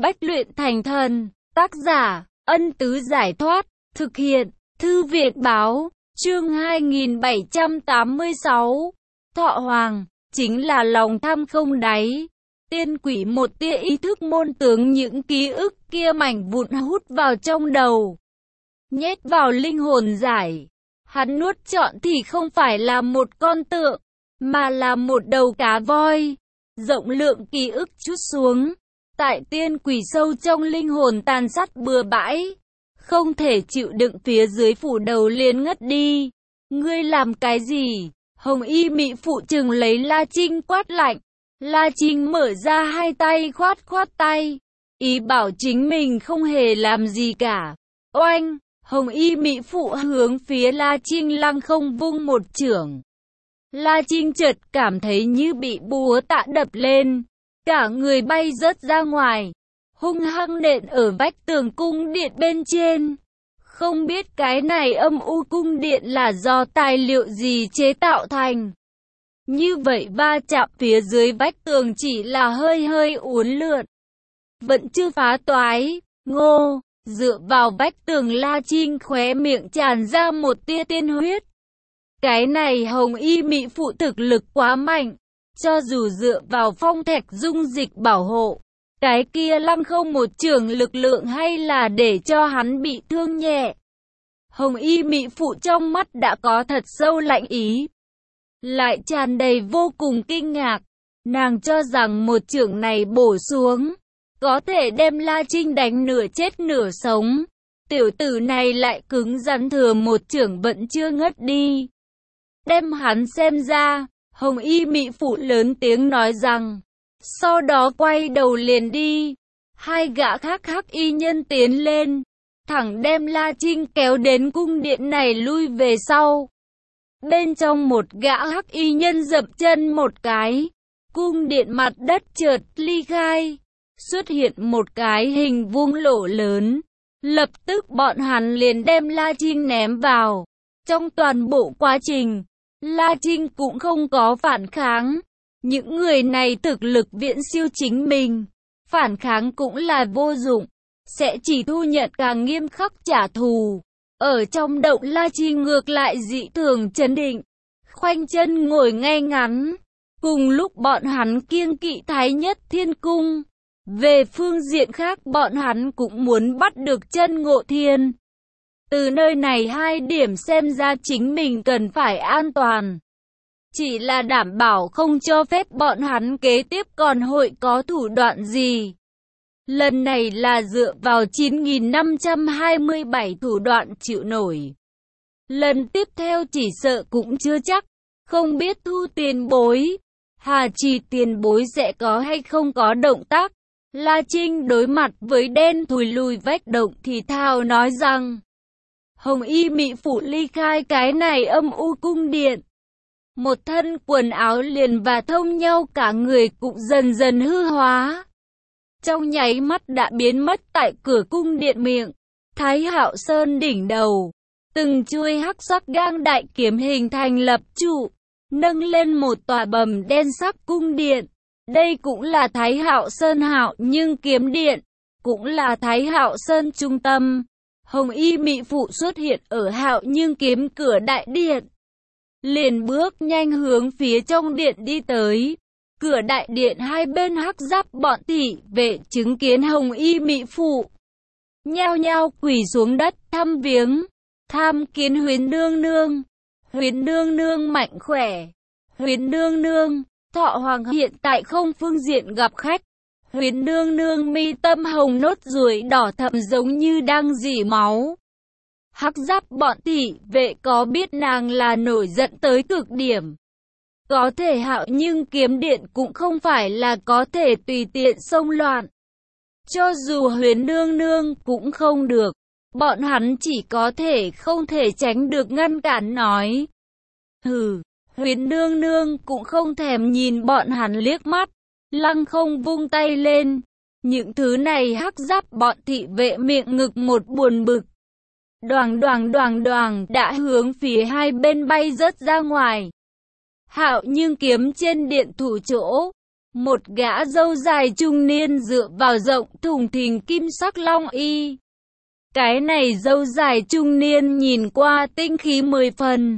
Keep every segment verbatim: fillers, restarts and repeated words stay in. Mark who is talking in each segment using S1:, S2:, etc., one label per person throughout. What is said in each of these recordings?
S1: Bách luyện thành thần. Tác giả, Ân Tứ Giải Thoát. Thực hiện, Thư Viện Báo. Chương hai nghìn bảy trăm tám mươi sáu. Thọ Hoàng, chính là lòng tham không đáy. Tiên quỷ một tia ý thức môn tướng những ký ức kia mảnh vụn hút vào trong đầu. Nhét vào linh hồn giải. Hắn nuốt trọn thì không phải là một con tượng, mà là một đầu cá voi. Rộng lượng ký ức chút xuống. Tại tiên quỷ sâu trong linh hồn tàn sát bừa bãi. Không thể chịu đựng phía dưới phủ đầu liền ngất đi. Ngươi làm cái gì? Hồng y mị phụ chừng lấy La Trinh quát lạnh. La Trinh mở ra hai tay khoát khoát tay. Ý bảo chính mình không hề làm gì cả. Oanh! Hồng y mị phụ hướng phía La Trinh lăng không vung một chưởng. La Trinh chợt cảm thấy như bị búa tạ đập lên. Cả người bay rớt ra ngoài. Hung hăng nện ở vách tường cung điện bên trên. Không biết cái này âm u cung điện là do tài liệu gì chế tạo thành. Như vậy va chạm phía dưới vách tường chỉ là hơi hơi uốn lượn. Vẫn chưa phá toái. Ngô! Dựa vào vách tường La Trinh khóe miệng tràn ra một tia tiên huyết. Cái này hồng y mị phụ thực lực quá mạnh. Cho dù dựa vào phong thạch dung dịch bảo hộ, cái kia lăng không một trường lực lượng hay là để cho hắn bị thương nhẹ. Hồng y mị phụ trong mắt đã có thật sâu lạnh ý. Lại tràn đầy vô cùng kinh ngạc. Nàng cho rằng một chưởng này bổ xuống có thể đem La Trinh đánh nửa chết nửa sống. Tiểu tử này lại cứng rắn thừa một chưởng vẫn chưa ngất đi. Đem hắn xem ra. Hồng y mị phụ lớn tiếng nói rằng. Sau đó quay đầu liền đi. Hai gã khác hắc y nhân tiến lên. Thẳng đem La Trinh kéo đến cung điện này lui về sau. Bên trong một gã hắc y nhân dậm chân một cái. Cung điện mặt đất chợt ly khai. Xuất hiện một cái hình vuông lỗ lớn. Lập tức bọn hắn liền đem La Trinh ném vào. Trong toàn bộ quá trình, La Trinh cũng không có phản kháng. Những người này thực lực viễn siêu chính mình. Phản kháng cũng là vô dụng. Sẽ chỉ thu nhận càng nghiêm khắc trả thù. Ở trong động La Trinh ngược lại dị thường trấn định. Khoanh chân ngồi ngay ngắn. Cùng lúc bọn hắn kiêng kỵ Thái Nhất Thiên Cung. Về phương diện khác bọn hắn cũng muốn bắt được chân Ngộ Thiên. Từ nơi này hai điểm xem ra chính mình cần phải an toàn. Chỉ là đảm bảo không cho phép bọn hắn kế tiếp còn hội có thủ đoạn gì. Lần này là dựa vào chín nghìn năm trăm hai mươi bảy thủ đoạn chịu nổi. Lần tiếp theo chỉ sợ cũng chưa chắc. Không biết thu tiền bối. Hà Trì tiền bối sẽ có hay không có động tác. La Trinh đối mặt với đen thùi lùi vách động thì thào nói rằng. Hồng y mị phụ ly khai cái này âm u cung điện. Một thân quần áo liền và thông nhau cả người cũng dần dần hư hóa. Trong nháy mắt đã biến mất tại cửa cung điện miệng. Thái Hạo Sơn đỉnh đầu. Từng chuôi hắc sắc gang đại kiếm hình thành lập trụ. Nâng lên một tòa bầm đen sắc cung điện. Đây cũng là Thái Hạo Sơn Hạo nhưng kiếm điện. Cũng là Thái Hạo Sơn trung tâm. Hồng y mị phụ xuất hiện ở Hạo nhưng kiếm cửa đại điện. Liền bước nhanh hướng phía trong điện đi tới. Cửa đại điện hai bên hắc giáp bọn thị vệ chứng kiến hồng y mị phụ. Nhao nhao quỳ xuống đất thăm viếng. Tham kiến Huyền nương nương. Huyền nương nương mạnh khỏe. Huyền nương nương, Thọ Hoàng hiện tại không phương diện gặp khách. Huyền nương nương mi tâm hồng nốt ruồi đỏ thẫm giống như đang rỉ máu. Hắc giáp bọn thị vệ có biết nàng là nổi giận tới cực điểm. Có thể Hạo nhưng kiếm điện cũng không phải là có thể tùy tiện xông loạn. Cho dù Huyền nương nương cũng không được. Bọn hắn chỉ có thể không thể tránh được ngăn cản nói. Hừ, Huyền nương nương cũng không thèm nhìn bọn hắn liếc mắt. Lăng không vung tay lên. Những thứ này hắc giáp bọn thị vệ miệng ngực một buồn bực. Đoàng đoàng đoàng đoàng đã hướng phía hai bên bay rớt ra ngoài. Hạo nhưng kiếm trên điện thủ chỗ. Một gã râu dài trung niên dựa vào rộng thùng thình kim sắc long y. Cái này râu dài trung niên nhìn qua tinh khí mười phần.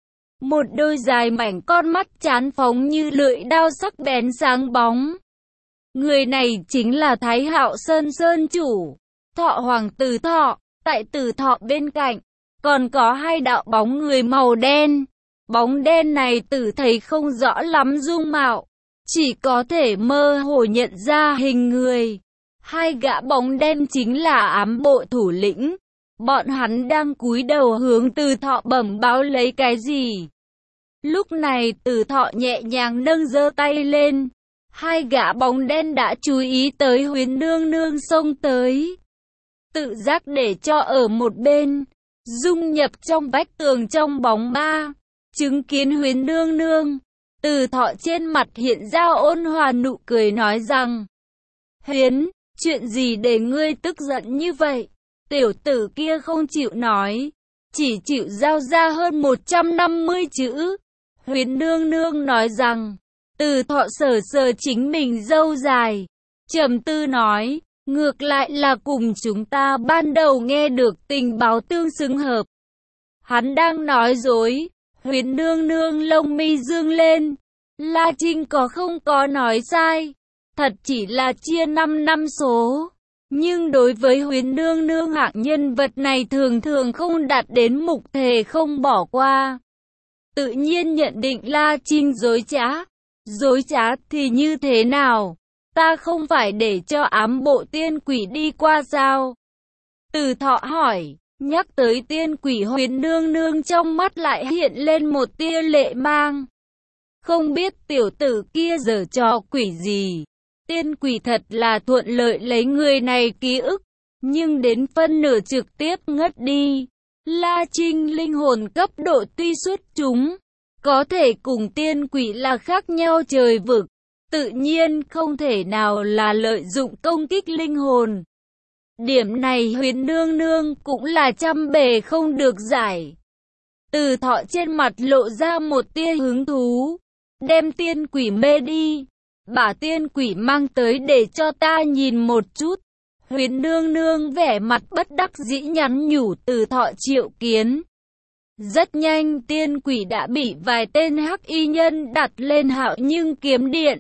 S1: Một đôi dài mảnh con mắt chán phóng như lưỡi đao sắc bén sáng bóng. Người này chính là Thái Hạo Sơn Sơn chủ, Thọ Hoàng Từ Thọ. Tại Từ Thọ bên cạnh, còn có hai đạo bóng người màu đen. Bóng đen này Tử thấy không rõ lắm dung mạo, chỉ có thể mơ hồ nhận ra hình người. Hai gã bóng đen chính là ám bộ thủ lĩnh. Bọn hắn đang cúi đầu hướng Từ Thọ bẩm báo lấy cái gì. Lúc này Từ Thọ nhẹ nhàng nâng giơ tay lên. Hai gã bóng đen đã chú ý tới Huyền nương nương xông tới. Tự giác để cho ở một bên, dung nhập trong vách tường trong bóng ba. Chứng kiến Huyền nương nương, Từ Thọ trên mặt hiện ra ôn hòa nụ cười nói rằng: Huyền, chuyện gì để ngươi tức giận như vậy? Tiểu tử kia không chịu nói, chỉ chịu giao ra hơn một trăm năm mươi chữ. Huyền nương nương nói rằng: Từ Thọ sờ sờ chính mình râu dài, trầm tư nói: ngược lại là cùng chúng ta ban đầu nghe được tình báo tương xứng hợp. Hắn đang nói dối. Huyền nương nương lông mi dương lên. La Trinh có không có nói sai, thật chỉ là chia năm năm số. Nhưng đối với Huyền nương nương hạng nhân vật này thường thường không đạt đến mục thề không bỏ qua. Tự nhiên nhận định La Trinh dối trá. Dối trá thì như thế nào? Ta không phải để cho ám bộ tiên quỷ đi qua sao? Từ Thọ hỏi. Nhắc tới tiên quỷ, Huyền nương nương trong mắt lại hiện lên một tia lệ mang. Không biết tiểu tử kia giở trò quỷ gì. Tiên quỷ thật là thuận lợi lấy người này ký ức, nhưng đến phân nửa trực tiếp ngất đi. La Trinh linh hồn cấp độ tuy xuất chúng, có thể cùng tiên quỷ là khác nhau trời vực, tự nhiên không thể nào là lợi dụng công kích linh hồn. Điểm này Huyền nương nương cũng là trăm bề không được giải. Từ Thọ trên mặt lộ ra một tia hứng thú. Đem tiên quỷ mê đi, bả tiên quỷ mang tới để cho ta nhìn một chút. Huyền nương nương vẻ mặt bất đắc dĩ nhắn nhủ Từ Thọ triệu kiến. Rất nhanh tiên quỷ đã bị vài tên hắc y nhân đặt lên Hạo Nhưng kiếm điện.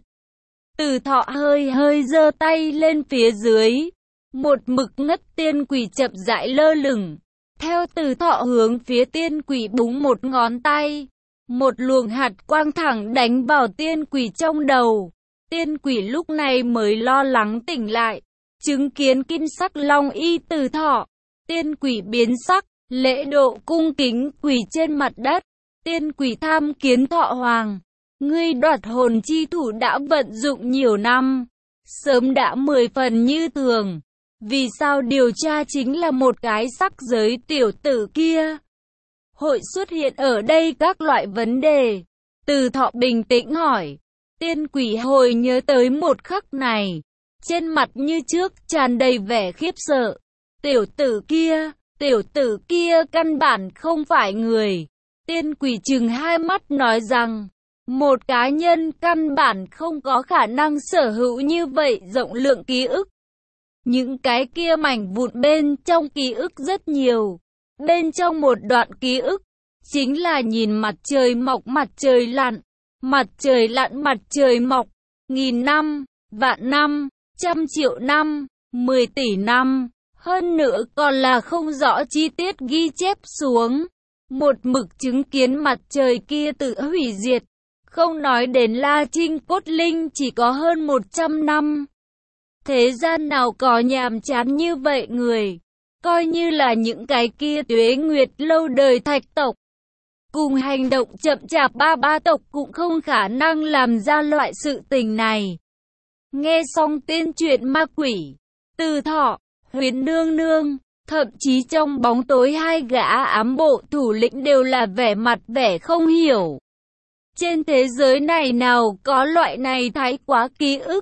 S1: Từ Thọ hơi hơi giơ tay lên phía dưới. Một mực ngất tiên quỷ chậm rãi lơ lửng. Theo Từ Thọ hướng phía tiên quỷ búng một ngón tay. Một luồng hạt quang thẳng đánh vào tiên quỷ trong đầu. Tiên quỷ lúc này mới lo lắng tỉnh lại. Chứng kiến kim sắc long y Từ Thọ. Tiên quỷ biến sắc, lễ độ cung kính quỳ trên mặt đất. Tiên quỷ tham kiến Thọ Hoàng. Ngươi đoạt hồn chi thủ đã vận dụng nhiều năm, sớm đã mười phần như thường. Vì sao điều tra chính là một cái sắc giới tiểu tử kia? Hội xuất hiện ở đây các loại vấn đề. Từ Thọ bình tĩnh hỏi. Tiên quỷ hồi nhớ tới một khắc này. Trên mặt như trước tràn đầy vẻ khiếp sợ. Tiểu tử kia, tiểu tử kia căn bản không phải người. Tiên quỷ trừng hai mắt nói rằng, một cá nhân căn bản không có khả năng sở hữu như vậy rộng lượng ký ức. Những cái kia mảnh vụn bên trong ký ức rất nhiều. Bên trong một đoạn ký ức, chính là nhìn mặt trời mọc mặt trời lặn, mặt trời lặn mặt trời mọc, nghìn năm, vạn năm, trăm triệu năm, mười tỷ năm, hơn nữa còn là không rõ chi tiết ghi chép xuống. Một mực chứng kiến mặt trời kia tự hủy diệt, không nói đến La Trinh cốt linh chỉ có hơn một trăm năm. Thế gian nào có nhàm chán như vậy người, coi như là những cái kia tuế nguyệt lâu đời thạch tộc. Cùng hành động chậm chạp ba ba tộc cũng không khả năng làm ra loại sự tình này. Nghe xong tên chuyện ma quỷ, Từ Thọ, Huyền nương nương, thậm chí trong bóng tối hai gã ám bộ thủ lĩnh đều là vẻ mặt vẻ không hiểu. Trên thế giới này nào có loại này thái quá ký ức.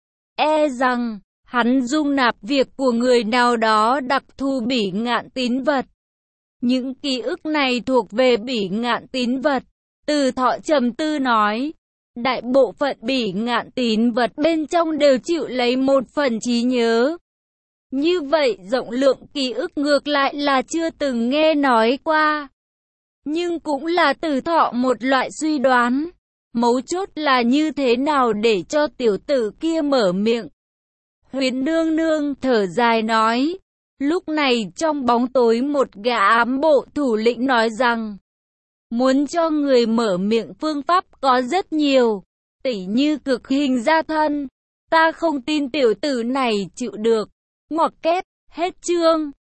S1: E rằng, hắn dung nạp việc của người nào đó đặc thù bỉ ngạn tín vật. Những ký ức này thuộc về bỉ ngạn tín vật. Từ Thọ trầm tư nói, Đại bộ phận bỉ ngạn tín vật bên trong đều chịu lấy một phần trí nhớ. Như vậy rộng lượng ký ức ngược lại là chưa từng nghe nói qua. Nhưng cũng là từ thọ một loại suy đoán. Mấu chốt là như thế nào để cho tiểu tử kia mở miệng. Huyền nương nương thở dài nói. Lúc này trong bóng tối một gã ám bộ thủ lĩnh nói rằng, muốn cho người mở miệng phương pháp có rất nhiều, tỉ như cực hình gia thân. Ta không tin tiểu tử này chịu được. Ngoặc kép, hết chương.